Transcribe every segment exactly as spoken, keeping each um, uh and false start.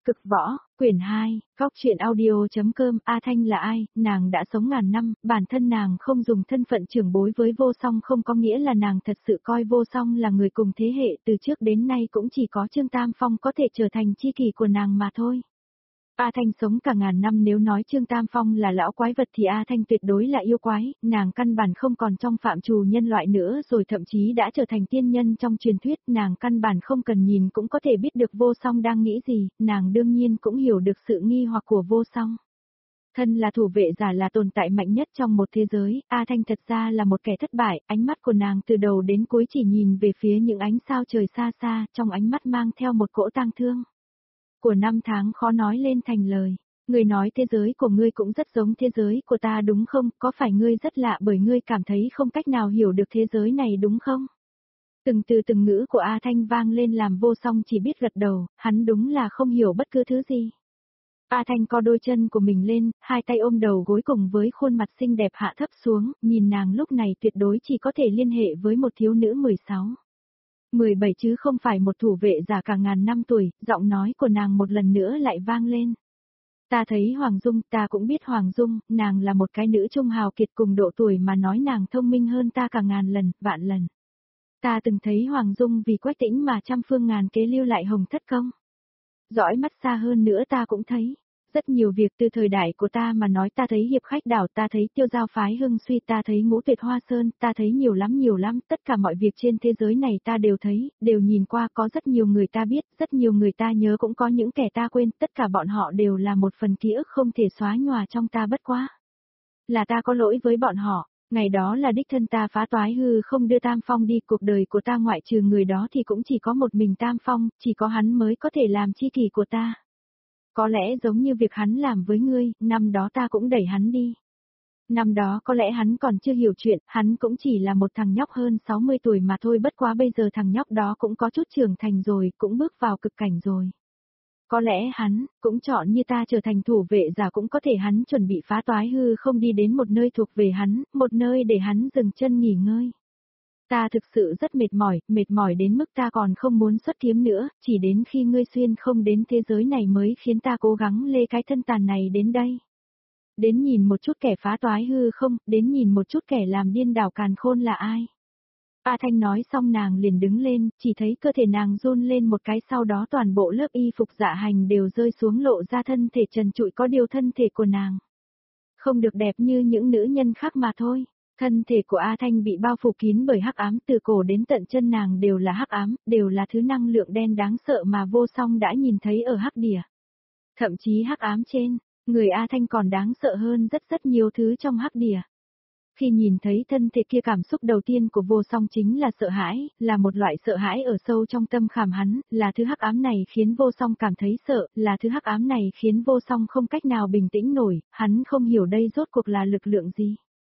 Cực võ, quyển hai, góc truyện audio.com. A Thanh là ai, nàng đã sống ngàn năm, bản thân nàng không dùng thân phận trưởng bối với Vô Song không có nghĩa là nàng thật sự coi Vô Song là người cùng thế hệ, từ trước đến nay cũng chỉ có Trương Tam Phong có thể trở thành tri kỷ của nàng mà thôi. A Thanh sống cả ngàn năm, nếu nói Trương Tam Phong là lão quái vật thì A Thanh tuyệt đối là yêu quái, nàng căn bản không còn trong phạm trù nhân loại nữa rồi, thậm chí đã trở thành tiên nhân trong truyền thuyết, nàng căn bản không cần nhìn cũng có thể biết được Vô Song đang nghĩ gì, nàng đương nhiên cũng hiểu được sự nghi hoặc của Vô Song. Thân là thủ vệ giả, là tồn tại mạnh nhất trong một thế giới, A Thanh thật ra là một kẻ thất bại, ánh mắt của nàng từ đầu đến cuối chỉ nhìn về phía những ánh sao trời xa xa, trong ánh mắt mang theo một cỗ tang thương. Của năm tháng khó nói lên thành lời. Ngươi nói thế giới của ngươi cũng rất giống thế giới của ta đúng không? Có phải ngươi rất lạ bởi ngươi cảm thấy không cách nào hiểu được thế giới này đúng không? Từng từ từng ngữ của A Thanh vang lên làm Vô Song chỉ biết gật đầu, hắn đúng là không hiểu bất cứ thứ gì. A Thanh co đôi chân của mình lên, hai tay ôm đầu gối cùng với khuôn mặt xinh đẹp hạ thấp xuống, nhìn nàng lúc này tuyệt đối chỉ có thể liên hệ với một thiếu nữ mười sáu. mười bảy chứ không phải một thủ vệ giả cả ngàn năm tuổi, giọng nói của nàng một lần nữa lại vang lên. Ta thấy Hoàng Dung, ta cũng biết Hoàng Dung, nàng là một cái nữ trung hào kiệt cùng độ tuổi mà nói nàng thông minh hơn ta cả ngàn lần, vạn lần. Ta từng thấy Hoàng Dung vì Quách Tĩnh mà trăm phương ngàn kế lưu lại hồng thất công. Dõi mắt xa hơn nữa ta cũng thấy. Rất nhiều việc từ thời đại của ta mà nói, ta thấy hiệp khách đảo, ta thấy tiêu giao phái hưng suy, ta thấy ngũ tuyệt hoa sơn, ta thấy nhiều lắm nhiều lắm, tất cả mọi việc trên thế giới này ta đều thấy, đều nhìn qua, có rất nhiều người ta biết, rất nhiều người ta nhớ, cũng có những kẻ ta quên, tất cả bọn họ đều là một phần ký ức không thể xóa nhòa trong ta, bất quá. Là ta có lỗi với bọn họ, ngày đó là đích thân ta phá toái hư không đưa Tam Phong đi, cuộc đời của ta ngoại trừ người đó thì cũng chỉ có một mình Tam Phong, chỉ có hắn mới có thể làm tri kỷ của ta. Có lẽ giống như việc hắn làm với ngươi, năm đó ta cũng đẩy hắn đi. Năm đó có lẽ hắn còn chưa hiểu chuyện, hắn cũng chỉ là một thằng nhóc hơn sáu mươi tuổi mà thôi, bất quá bây giờ thằng nhóc đó cũng có chút trưởng thành rồi, cũng bước vào cực cảnh rồi. Có lẽ hắn, cũng chọn như ta trở thành thủ vệ giả, cũng có thể hắn chuẩn bị phá toái hư không đi đến một nơi thuộc về hắn, một nơi để hắn dừng chân nghỉ ngơi. Ta thực sự rất mệt mỏi, mệt mỏi đến mức ta còn không muốn xuất kiếm nữa, chỉ đến khi ngươi xuyên không đến thế giới này mới khiến ta cố gắng lê cái thân tàn này đến đây. Đến nhìn một chút kẻ phá toái hư không, đến nhìn một chút kẻ làm điên đảo càn khôn là ai. A Thanh nói xong nàng liền đứng lên, chỉ thấy cơ thể nàng run lên một cái, sau đó toàn bộ lớp y phục dạ hành đều rơi xuống, lộ ra thân thể trần trụi, có điều thân thể của nàng không được đẹp như những nữ nhân khác mà thôi. Thân thể của A Thanh bị bao phủ kín bởi hắc ám, từ cổ đến tận chân nàng đều là hắc ám, đều là thứ năng lượng đen đáng sợ mà Vô Song đã nhìn thấy ở hắc đìa. Thậm chí hắc ám trên người A Thanh còn đáng sợ hơn rất rất nhiều thứ trong hắc đìa. Khi nhìn thấy thân thể kia, cảm xúc đầu tiên của Vô Song chính là sợ hãi, là một loại sợ hãi ở sâu trong tâm khảm hắn, là thứ hắc ám này khiến Vô Song cảm thấy sợ, là thứ hắc ám này khiến Vô Song không cách nào bình tĩnh nổi, hắn không hiểu đây rốt cuộc là lực lượng gì.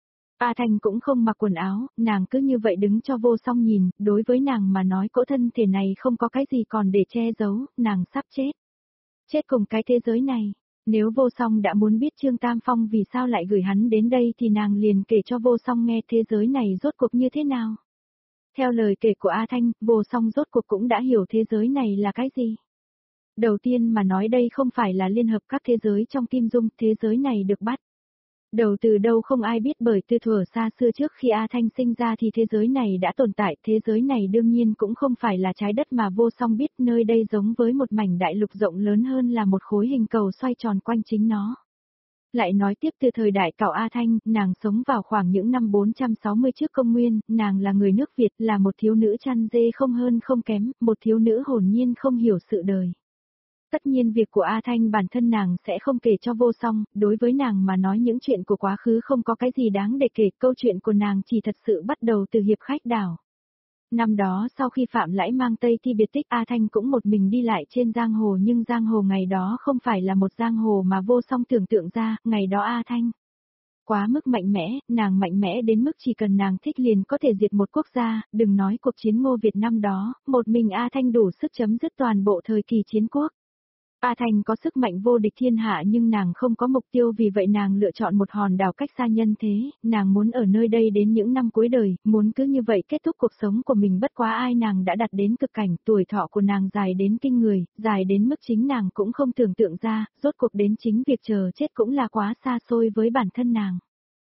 A Thanh cũng không mặc quần áo, nàng cứ như vậy đứng cho Vô Song nhìn, đối với nàng mà nói cỗ thân thể này không có cái gì còn để che giấu, nàng sắp chết. Chết cùng cái thế giới này. Nếu Vô Song đã muốn biết Trương Tam Phong vì sao lại gửi hắn đến đây thì nàng liền kể cho Vô Song nghe thế giới này rốt cuộc như thế nào. Theo lời kể của A Thanh, Vô Song rốt cuộc cũng đã hiểu thế giới này là cái gì. Đầu tiên mà nói, đây không phải là liên hợp các thế giới trong Kim Dung, thế giới này được bắt đầu từ đâu không ai biết, bởi từ thuở xa xưa trước khi A Thanh sinh ra thì thế giới này đã tồn tại, thế giới này đương nhiên cũng không phải là trái đất mà Vô Song biết, nơi đây giống với một mảnh đại lục rộng lớn hơn là một khối hình cầu xoay tròn quanh chính nó. Lại nói tiếp, từ thời đại cảo A Thanh, nàng sống vào khoảng những năm bốn trăm sáu mươi trước công nguyên, nàng là người nước Việt, là một thiếu nữ chăn dê không hơn không kém, một thiếu nữ hồn nhiên không hiểu sự đời. Tất nhiên việc của A Thanh bản thân nàng sẽ không kể cho Vô Song, đối với nàng mà nói những chuyện của quá khứ không có cái gì đáng để kể, câu chuyện của nàng chỉ thật sự bắt đầu từ hiệp khách đảo. Năm đó sau khi Phạm Lãi mang Tây Thi biệt tích, A Thanh cũng một mình đi lại trên giang hồ, nhưng giang hồ ngày đó không phải là một giang hồ mà Vô Song tưởng tượng ra, ngày đó A Thanh quá mức mạnh mẽ, nàng mạnh mẽ đến mức chỉ cần nàng thích liền có thể diệt một quốc gia, đừng nói cuộc chiến Ngô Việt năm đó, một mình A Thanh đủ sức chấm dứt toàn bộ thời kỳ chiến quốc. A Thanh có sức mạnh vô địch thiên hạ nhưng nàng không có mục tiêu, vì vậy nàng lựa chọn một hòn đảo cách xa nhân thế, nàng muốn ở nơi đây đến những năm cuối đời, muốn cứ như vậy kết thúc cuộc sống của mình. Bất quá ai nàng đã đạt đến cực cảnh, tuổi thọ của nàng dài đến kinh người, dài đến mức chính nàng cũng không tưởng tượng ra, rốt cuộc đến chính việc chờ chết cũng là quá xa xôi với bản thân nàng.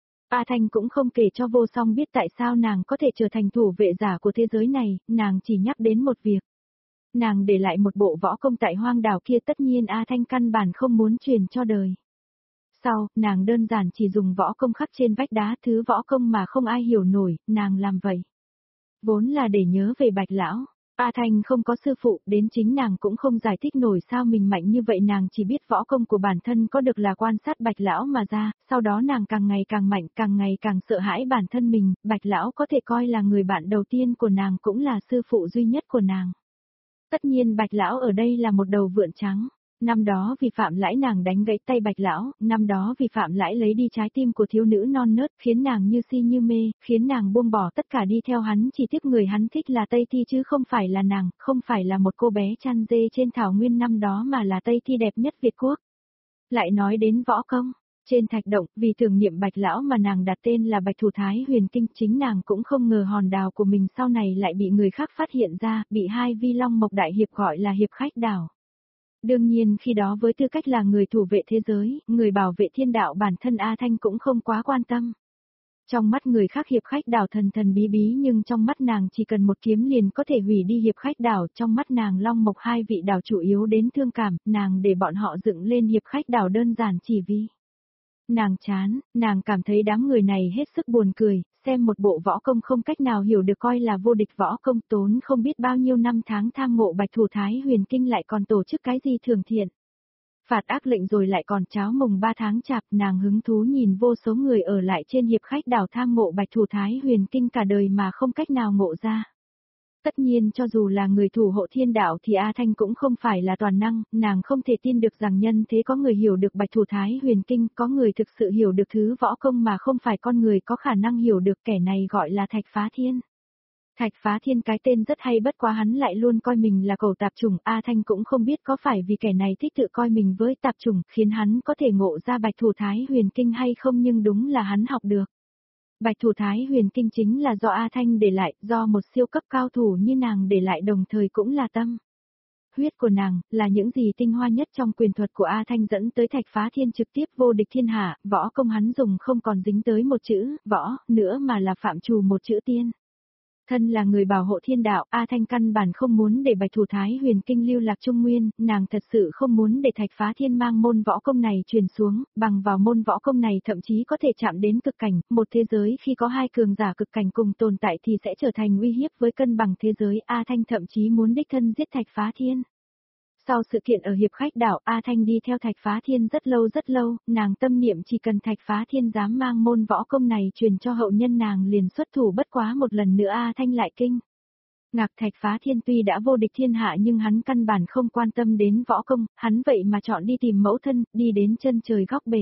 A Thanh cũng không kể cho Vô Song biết tại sao nàng có thể trở thành thủ vệ giả của thế giới này, nàng chỉ nhắc đến một việc. Nàng để lại một bộ võ công tại hoang đảo kia, tất nhiên A Thanh căn bản không muốn truyền cho đời. Sau, nàng đơn giản chỉ dùng võ công khắc trên vách đá, thứ võ công mà không ai hiểu nổi, nàng làm vậy. Vốn là để nhớ về Bạch Lão. A Thanh không có sư phụ, đến chính nàng cũng không giải thích nổi sao mình mạnh như vậy, nàng chỉ biết võ công của bản thân có được là quan sát Bạch Lão mà ra, sau đó nàng càng ngày càng mạnh, càng ngày càng sợ hãi bản thân mình, Bạch Lão có thể coi là người bạn đầu tiên của nàng, cũng là sư phụ duy nhất của nàng. Tất nhiên Bạch Lão ở đây là một đầu vượn trắng. Năm đó vì Phạm Lãi nàng đánh gãy tay Bạch Lão, năm đó vì Phạm Lãi lấy đi trái tim của thiếu nữ non nớt, khiến nàng như si như mê, khiến nàng buông bỏ tất cả đi theo hắn, chỉ tiếc người hắn thích là Tây Thi chứ không phải là nàng, không phải là một cô bé chăn dê trên thảo nguyên năm đó mà là Tây Thi đẹp nhất Việt Quốc. Lại nói đến võ công. Trên thạch động, vì tưởng niệm Bạch Lão mà nàng đặt tên là Bạch Thủ Thái Huyền Kinh, chính nàng cũng không ngờ hòn đảo của mình sau này lại bị người khác phát hiện ra, bị hai vi long mộc đại hiệp gọi là hiệp khách đảo. Đương nhiên khi đó với tư cách là người thủ vệ thế giới, người bảo vệ thiên đạo, bản thân A Thanh cũng không quá quan tâm. Trong mắt người khác hiệp khách đảo thần thần bí bí, nhưng trong mắt nàng chỉ cần một kiếm liền có thể hủy đi hiệp khách đảo, trong mắt nàng long mộc hai vị đảo chủ yếu đến thương cảm, nàng để bọn họ dựng lên hiệp khách đảo đơn giản chỉ vì nàng chán, nàng cảm thấy đám người này hết sức buồn cười, xem một bộ võ công không cách nào hiểu được coi là vô địch võ công, tốn không biết bao nhiêu năm tháng tham ngộ Bạch Thủ Thái Huyền Kinh lại còn tổ chức cái gì thường thiện. Phạt ác lệnh rồi lại còn cháo mùng ba tháng chạp, nàng hứng thú nhìn vô số người ở lại trên hiệp khách đảo tham ngộ Bạch Thủ Thái Huyền Kinh cả đời mà không cách nào ngộ ra. Tất nhiên cho dù là người thủ hộ thiên đạo thì A Thanh cũng không phải là toàn năng, nàng không thể tin được rằng nhân thế có người hiểu được Bạch Thủ Thái Huyền Kinh, có người thực sự hiểu được thứ võ công mà không phải con người có khả năng hiểu được, kẻ này gọi là Thạch Phá Thiên. Thạch Phá Thiên cái tên rất hay, bất quá hắn lại luôn coi mình là cẩu tạp chủng, A Thanh cũng không biết có phải vì kẻ này thích tự coi mình với tạp chủng khiến hắn có thể ngộ ra Bạch Thủ Thái Huyền Kinh hay không, nhưng đúng là hắn học được. Bạch Thủ Thái Huyền Kinh chính là do A Thanh để lại, do một siêu cấp cao thủ như nàng để lại, đồng thời cũng là tâm huyết của nàng, là những gì tinh hoa nhất trong quyền thuật của A Thanh dẫn tới Thạch Phá Thiên trực tiếp vô địch thiên hạ, võ công hắn dùng không còn dính tới một chữ võ nữa mà là phạm trù một chữ tiên. Thân là người bảo hộ thiên đạo, A Thanh căn bản không muốn để Bạch Thủ Thái Huyền Kinh lưu lạc Trung Nguyên, nàng thật sự không muốn để Thạch Phá Thiên mang môn võ công này truyền xuống, bằng vào môn võ công này thậm chí có thể chạm đến cực cảnh, một thế giới khi có hai cường giả cực cảnh cùng tồn tại thì sẽ trở thành uy hiếp với cân bằng thế giới, A Thanh thậm chí muốn đích thân giết Thạch Phá Thiên. Sau sự kiện ở hiệp khách đảo, A Thanh đi theo Thạch Phá Thiên rất lâu rất lâu, nàng tâm niệm chỉ cần Thạch Phá Thiên dám mang môn võ công này truyền cho hậu nhân nàng liền xuất thủ, bất quá một lần nữa A Thanh lại kinh. Ngạc Thạch Phá Thiên tuy đã vô địch thiên hạ nhưng hắn căn bản không quan tâm đến võ công, hắn vậy mà chọn đi tìm mẫu thân, đi đến chân trời góc bể.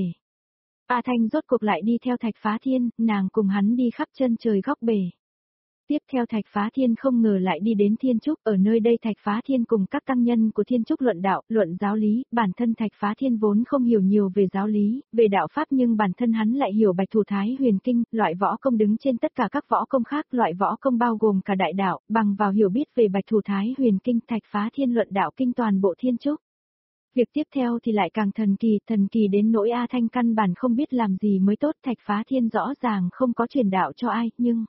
A Thanh rốt cuộc lại đi theo Thạch Phá Thiên, nàng cùng hắn đi khắp chân trời góc bể. Tiếp theo Thạch Phá Thiên không ngờ lại đi đến Thiên Trúc, ở nơi đây Thạch Phá Thiên cùng các tăng nhân của Thiên Trúc luận đạo, luận giáo lý, bản thân Thạch Phá Thiên vốn không hiểu nhiều về giáo lý, về đạo pháp, nhưng bản thân hắn lại hiểu Bạch Thủ Thái Huyền Kinh, loại võ công đứng trên tất cả các võ công khác, loại võ công bao gồm cả đại đạo, bằng vào hiểu biết về Bạch Thủ Thái Huyền Kinh, Thạch Phá Thiên luận đạo kinh toàn bộ Thiên Trúc. Việc tiếp theo thì lại càng thần kỳ, thần kỳ đến nỗi A Thanh căn bản không biết làm gì mới tốt, Thạch Phá Thiên rõ ràng không có truyền đạo cho ai, nhưng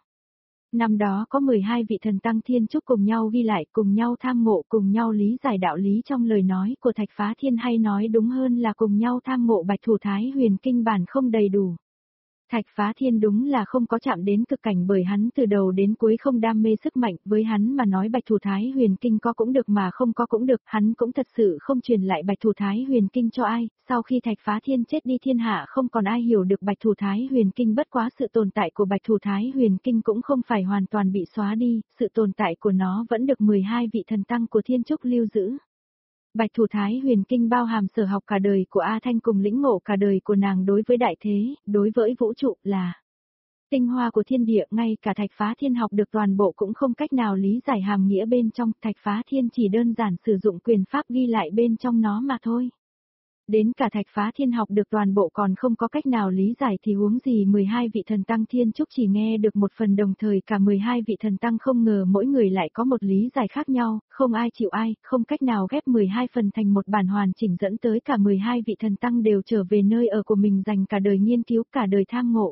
năm đó có mười hai vị thần tăng Thiên Trúc cùng nhau ghi lại, cùng nhau tham ngộ, cùng nhau lý giải đạo lý trong lời nói của Thạch Phá Thiên, hay nói đúng hơn là cùng nhau tham ngộ Bạch Thủ Thái Huyền Kinh bản không đầy đủ. Thạch Phá Thiên đúng là không có chạm đến cực cảnh, bởi hắn từ đầu đến cuối không đam mê sức mạnh, với hắn mà nói Bạch Thủ Thái Huyền Kinh có cũng được mà không có cũng được, hắn cũng thật sự không truyền lại Bạch Thủ Thái Huyền Kinh cho ai, sau khi Thạch Phá Thiên chết đi thiên hạ không còn ai hiểu được Bạch Thủ Thái Huyền Kinh, bất quá sự tồn tại của Bạch Thủ Thái Huyền Kinh cũng không phải hoàn toàn bị xóa đi, sự tồn tại của nó vẫn được mười hai vị thần tăng của Thiên Trúc lưu giữ. Bạch Thủ Thái Huyền Kinh bao hàm sở học cả đời của A Thanh cùng lĩnh ngộ cả đời của nàng đối với đại thế, đối với vũ trụ là Tinh hoa của thiên địa, ngay cả Thạch Phá Thiên học được toàn bộ cũng không cách nào lý giải hàm nghĩa bên trong, Thạch Phá Thiên chỉ đơn giản sử dụng quyền pháp ghi lại bên trong nó mà thôi. Đến cả Thạch Phá Thiên học được toàn bộ còn không có cách nào lý giải thì huống gì mười hai vị thần tăng thiên trúc chỉ nghe được một phần, đồng thời cả mười hai vị thần tăng không ngờ mỗi người lại có một lý giải khác nhau, không ai chịu ai, không cách nào ghép mười hai phần thành một bản hoàn chỉnh, dẫn tới cả mười hai vị thần tăng đều trở về nơi ở của mình, dành cả đời nghiên cứu, cả đời tham ngộ.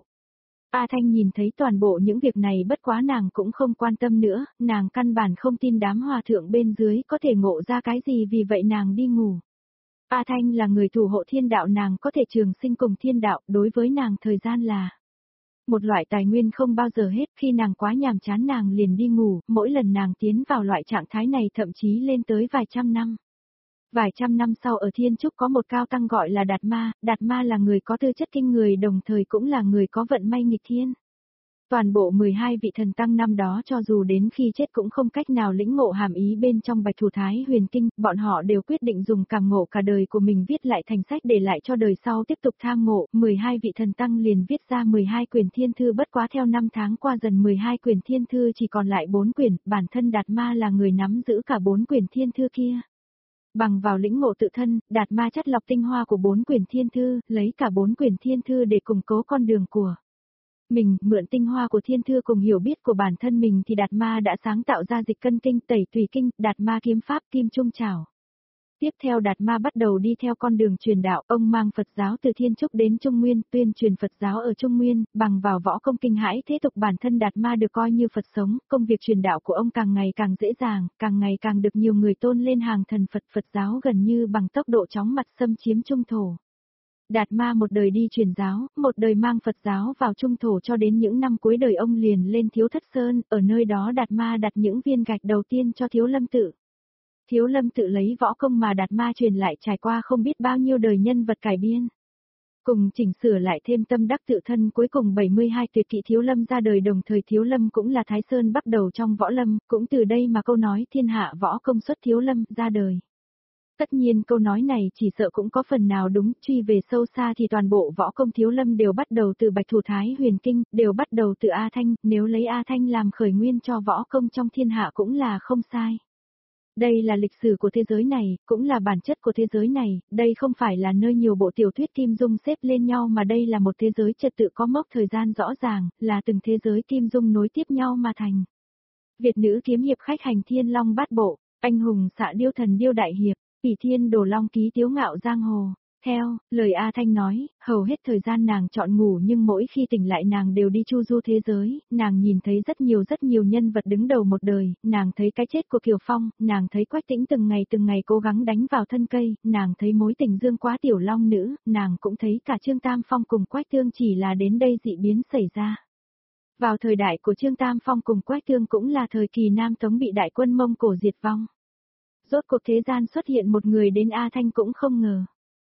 A Thanh nhìn thấy toàn bộ những việc này, bất quá nàng cũng không quan tâm nữa, nàng căn bản không tin đám hòa thượng bên dưới có thể ngộ ra cái gì, vì vậy nàng đi ngủ. A Thanh là người thủ hộ thiên đạo, nàng có thể trường sinh cùng thiên đạo, đối với nàng thời gian là một loại tài nguyên không bao giờ hết, khi nàng quá nhàm chán nàng liền đi ngủ, mỗi lần nàng tiến vào loại trạng thái này thậm chí lên tới vài trăm năm. Vài trăm năm sau ở Thiên Trúc có một cao tăng gọi là Đạt Ma, Đạt Ma là người có tư chất kinh người, đồng thời cũng là người có vận may nghịch thiên. Toàn bộ mười hai vị thần tăng năm đó cho dù đến khi chết cũng không cách nào lĩnh ngộ hàm ý bên trong Bạch Thủ Thái Huyền Kinh, bọn họ đều quyết định dùng cảm ngộ cả đời của mình viết lại thành sách để lại cho đời sau tiếp tục tham ngộ, mười hai vị thần tăng liền viết ra mười hai quyển thiên thư, bất quá theo năm tháng qua dần mười hai quyển thiên thư chỉ còn lại bốn quyển, bản thân Đạt Ma là người nắm giữ cả bốn quyển thiên thư kia. Bằng vào lĩnh ngộ tự thân, Đạt Ma chắt lọc tinh hoa của bốn quyển thiên thư, lấy cả bốn quyển thiên thư để củng cố con đường của mình, mượn tinh hoa của thiên thư cùng hiểu biết của bản thân mình thì Đạt Ma đã sáng tạo ra Dịch Cân Kinh, Tẩy Tùy Kinh, Đạt Ma kiếm pháp, Kim Trung Chảo. Tiếp theo Đạt Ma bắt đầu đi theo con đường truyền đạo, ông mang Phật giáo từ Thiên Trúc đến Trung Nguyên, tuyên truyền Phật giáo ở Trung Nguyên, bằng vào võ công kinh hãi thế tục, bản thân Đạt Ma được coi như Phật sống, công việc truyền đạo của ông càng ngày càng dễ dàng, càng ngày càng được nhiều người tôn lên hàng thần Phật, Phật giáo gần như bằng tốc độ chóng mặt xâm chiếm Trung thổ. Đạt Ma một đời đi truyền giáo, một đời mang Phật giáo vào Trung thổ, cho đến những năm cuối đời ông liền lên Thiếu Thất Sơn, ở nơi đó Đạt Ma đặt những viên gạch đầu tiên cho Thiếu Lâm Tự. Thiếu Lâm Tự lấy võ công mà Đạt Ma truyền lại trải qua không biết bao nhiêu đời nhân vật cải biên. Cùng chỉnh sửa lại thêm tâm đắc tự thân, cuối cùng bảy mươi hai tuyệt kỹ Thiếu Lâm ra đời, đồng thời Thiếu Lâm cũng là Thái Sơn bắt đầu trong võ lâm, cũng từ đây mà câu nói thiên hạ võ công xuất Thiếu Lâm ra đời. Tất nhiên câu nói này chỉ sợ cũng có phần nào đúng, truy về sâu xa thì toàn bộ võ công Thiếu Lâm đều bắt đầu từ Bạch Thủ Thái Huyền Kinh, đều bắt đầu từ A Thanh, nếu lấy A Thanh làm khởi nguyên cho võ công trong thiên hạ cũng là không sai. Đây là lịch sử của thế giới này, cũng là bản chất của thế giới này, đây không phải là nơi nhiều bộ tiểu thuyết kim dung xếp lên nhau mà đây là một thế giới trật tự có mốc thời gian rõ ràng, là từng thế giới kim dung nối tiếp nhau mà thành. Việt nữ kiếm hiệp khách hành thiên long bát bộ, anh hùng xạ điêu thần điêu đại hiệp, Phỉ Thiên Đồ Long ký tiếu ngạo giang hồ. Theo lời A Thanh nói, hầu hết thời gian nàng chọn ngủ, nhưng mỗi khi tỉnh lại nàng đều đi chu du thế giới, nàng nhìn thấy rất nhiều rất nhiều nhân vật đứng đầu một đời, nàng thấy cái chết của Kiều Phong, nàng thấy Quách Tĩnh từng ngày từng ngày cố gắng đánh vào thân cây, nàng thấy mối tình dương quá tiểu long nữ, nàng cũng thấy cả Trương Tam Phong cùng Quách Tương, chỉ là đến đây dị biến xảy ra. Vào thời đại của Trương Tam Phong cùng Quách Tương cũng là thời kỳ Nam Tống bị đại quân Mông Cổ diệt vong. Rốt cuộc thế gian xuất hiện một người đến A Thanh cũng không ngờ.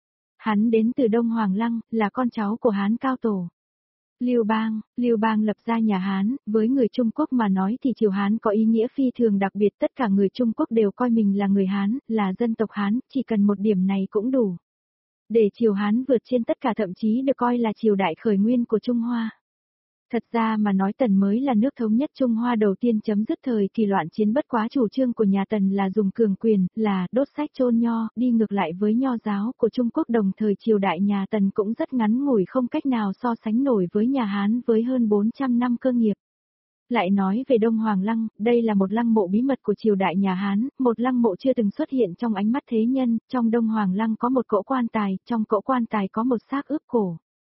Hắn đến từ Đông Hoàng Lăng, là con cháu của Hán Cao Tổ. Lưu Bang, Lưu Bang lập ra nhà Hán, với người Trung Quốc mà nói thì triều Hán có ý nghĩa phi thường đặc biệt, tất cả người Trung Quốc đều coi mình là người Hán, là dân tộc Hán, chỉ cần một điểm này cũng đủ. Để triều Hán vượt trên tất cả, thậm chí được coi là triều đại khởi nguyên của Trung Hoa. Thật ra mà nói Tần mới là nước thống nhất Trung Hoa đầu tiên chấm dứt thời kỳ loạn chiến, bất quá chủ trương của nhà Tần là dùng cường quyền, là đốt sách chôn nho, đi ngược lại với nho giáo của Trung Quốc, đồng thời triều đại nhà Tần cũng rất ngắn ngủi, không cách nào so sánh nổi với nhà Hán với hơn bốn trăm năm cơ nghiệp. Lại nói về Đông Hoàng Lăng, đây là một lăng mộ bí mật của triều đại nhà Hán, một lăng mộ chưa từng xuất hiện trong ánh mắt thế nhân, trong Đông Hoàng Lăng có một cỗ quan tài, trong cỗ quan tài có một xác ướp cổ.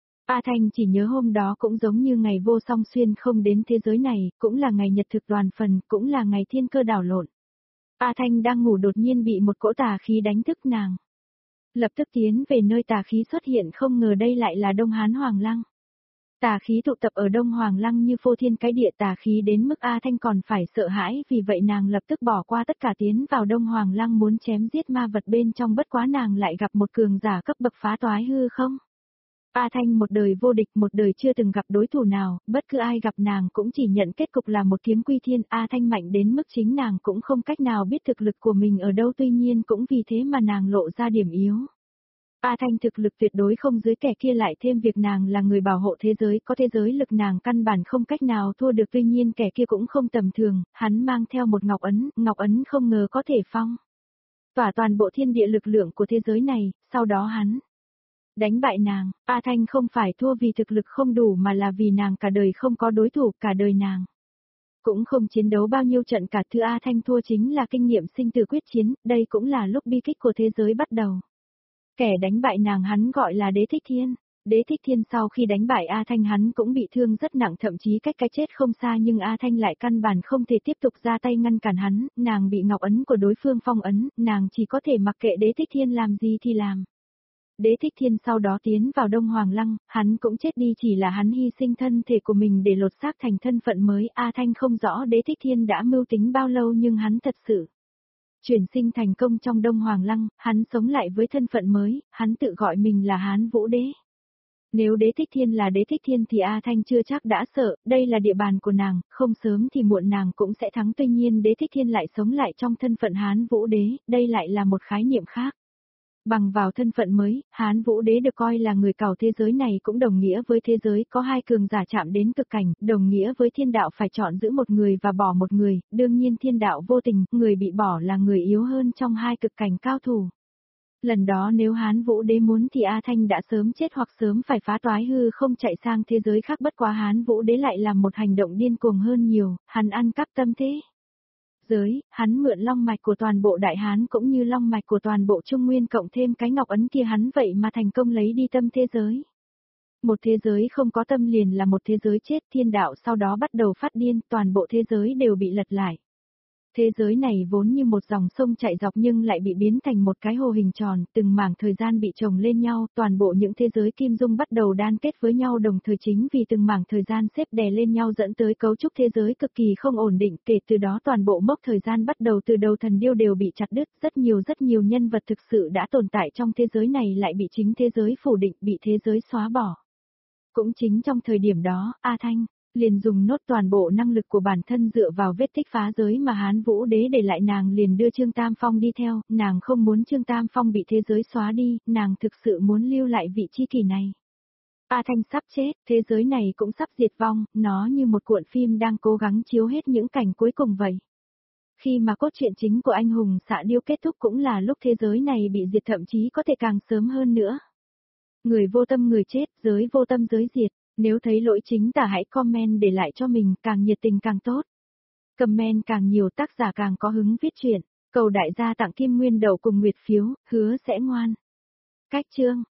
A Thanh chỉ nhớ hôm đó cũng giống như ngày Vô Song Xuyên không đến thế giới này, cũng là ngày nhật thực đoàn phần, cũng là ngày thiên cơ đảo lộn. A Thanh đang ngủ đột nhiên bị một cỗ tà khí đánh thức nàng. Lập tức tiến về nơi tà khí xuất hiện, không ngờ đây lại là Đông Hán Hoàng Lăng. Tà khí tụ tập ở Đông Hoàng Lăng như phô thiên cái địa, tà khí đến mức A Thanh còn phải sợ hãi, vì vậy nàng lập tức bỏ qua tất cả tiến vào Đông Hoàng Lăng muốn chém giết ma vật bên trong, bất quá nàng lại gặp một cường giả cấp bậc phá toái hư không. A Thanh một đời vô địch, một đời chưa từng gặp đối thủ nào, bất cứ ai gặp nàng cũng chỉ nhận kết cục là một kiếm quy thiên. A Thanh mạnh đến mức chính nàng cũng không cách nào biết thực lực của mình ở đâu, tuy nhiên cũng vì thế mà nàng lộ ra điểm yếu. A Thanh thực lực tuyệt đối không dưới kẻ kia, lại thêm việc nàng là người bảo hộ thế giới, có thế giới lực nàng căn bản không cách nào thua được, tuy nhiên kẻ kia cũng không tầm thường, hắn mang theo một ngọc ấn, ngọc ấn không ngờ có thể phong tỏa toàn bộ thiên địa lực lượng của thế giới này, sau đó hắn đánh bại nàng. A Thanh không phải thua vì thực lực không đủ mà là vì nàng cả đời không có đối thủ, cả đời nàng cũng không chiến đấu bao nhiêu trận cả, thứ A Thanh thua chính là kinh nghiệm sinh tử quyết chiến, đây cũng là lúc bi kích của thế giới bắt đầu. Kẻ đánh bại nàng hắn gọi là Đế Thích Thiên. Đế Thích Thiên sau khi đánh bại A Thanh hắn cũng bị thương rất nặng, thậm chí cách cái chết không xa, nhưng A Thanh lại căn bản không thể tiếp tục ra tay ngăn cản hắn, nàng bị ngọc ấn của đối phương phong ấn, nàng chỉ có thể mặc kệ Đế Thích Thiên làm gì thì làm. Đế Thích Thiên sau đó tiến vào Đông Hoàng Lăng, hắn cũng chết đi, chỉ là hắn hy sinh thân thể của mình để lột xác thành thân phận mới. A Thanh không rõ Đế Thích Thiên đã mưu tính bao lâu, nhưng hắn thật sự chuyển sinh thành công trong Đông Hoàng Lăng, hắn sống lại với thân phận mới, hắn tự gọi mình là Hán Vũ Đế. Nếu Đế Thích Thiên là Đế Thích Thiên thì A Thanh chưa chắc đã sợ, đây là địa bàn của nàng, không sớm thì muộn nàng cũng sẽ thắng, tuy nhiên Đế Thích Thiên lại sống lại trong thân phận Hán Vũ Đế, đây lại là một khái niệm khác. Bằng vào thân phận mới, Hán Vũ Đế được coi là người cào thế giới này, cũng đồng nghĩa với thế giới có hai cường giả chạm đến cực cảnh, đồng nghĩa với thiên đạo phải chọn giữ một người và bỏ một người, đương nhiên thiên đạo vô tình, người bị bỏ là người yếu hơn trong hai cực cảnh cao thủ. Lần đó nếu Hán Vũ Đế muốn thì A Thanh đã sớm chết hoặc sớm phải phá toái hư không chạy sang thế giới khác, bất quá Hán Vũ Đế lại làm một hành động điên cuồng hơn nhiều, hắn ăn cắp tâm thế giới, hắn mượn long mạch của toàn bộ Đại Hán cũng như long mạch của toàn bộ Trung Nguyên cộng thêm cái ngọc ấn kia, hắn vậy mà thành công lấy đi tâm thế giới. Một thế giới không có tâm liền là một thế giới chết, thiên đạo sau đó bắt đầu phát điên, toàn bộ thế giới đều bị lật lại. Thế giới này vốn như một dòng sông chạy dọc nhưng lại bị biến thành một cái hồ hình tròn, từng mảng thời gian bị chồng lên nhau, toàn bộ những thế giới kim dung bắt đầu đan kết với nhau đồng thời, chính vì từng mảng thời gian xếp đè lên nhau dẫn tới cấu trúc thế giới cực kỳ không ổn định, kể từ đó toàn bộ mốc thời gian bắt đầu từ đầu thần điêu đều bị chặt đứt, rất nhiều rất nhiều nhân vật thực sự đã tồn tại trong thế giới này lại bị chính thế giới phủ định, bị thế giới xóa bỏ. Cũng chính trong thời điểm đó, A Thanh liền dùng nốt toàn bộ năng lực của bản thân dựa vào vết tích phá giới mà Hán Vũ Đế để lại, nàng liền đưa Trương Tam Phong đi theo, nàng không muốn Trương Tam Phong bị thế giới xóa đi, nàng thực sự muốn lưu lại vị tri kỷ này. A Thanh sắp chết, thế giới này cũng sắp diệt vong, nó như một cuộn phim đang cố gắng chiếu hết những cảnh cuối cùng vậy. Khi mà cốt truyện chính của anh hùng xạ điêu kết thúc cũng là lúc thế giới này bị diệt, thậm chí có thể càng sớm hơn nữa. Người vô tâm người chết, giới vô tâm giới diệt. Nếu thấy lỗi chính tả hãy comment để lại cho mình, càng nhiệt tình càng tốt. Comment càng nhiều tác giả càng có hứng viết truyện. Cầu đại gia tặng kim nguyên đậu cùng nguyệt phiếu, hứa sẽ ngoan. Cách chương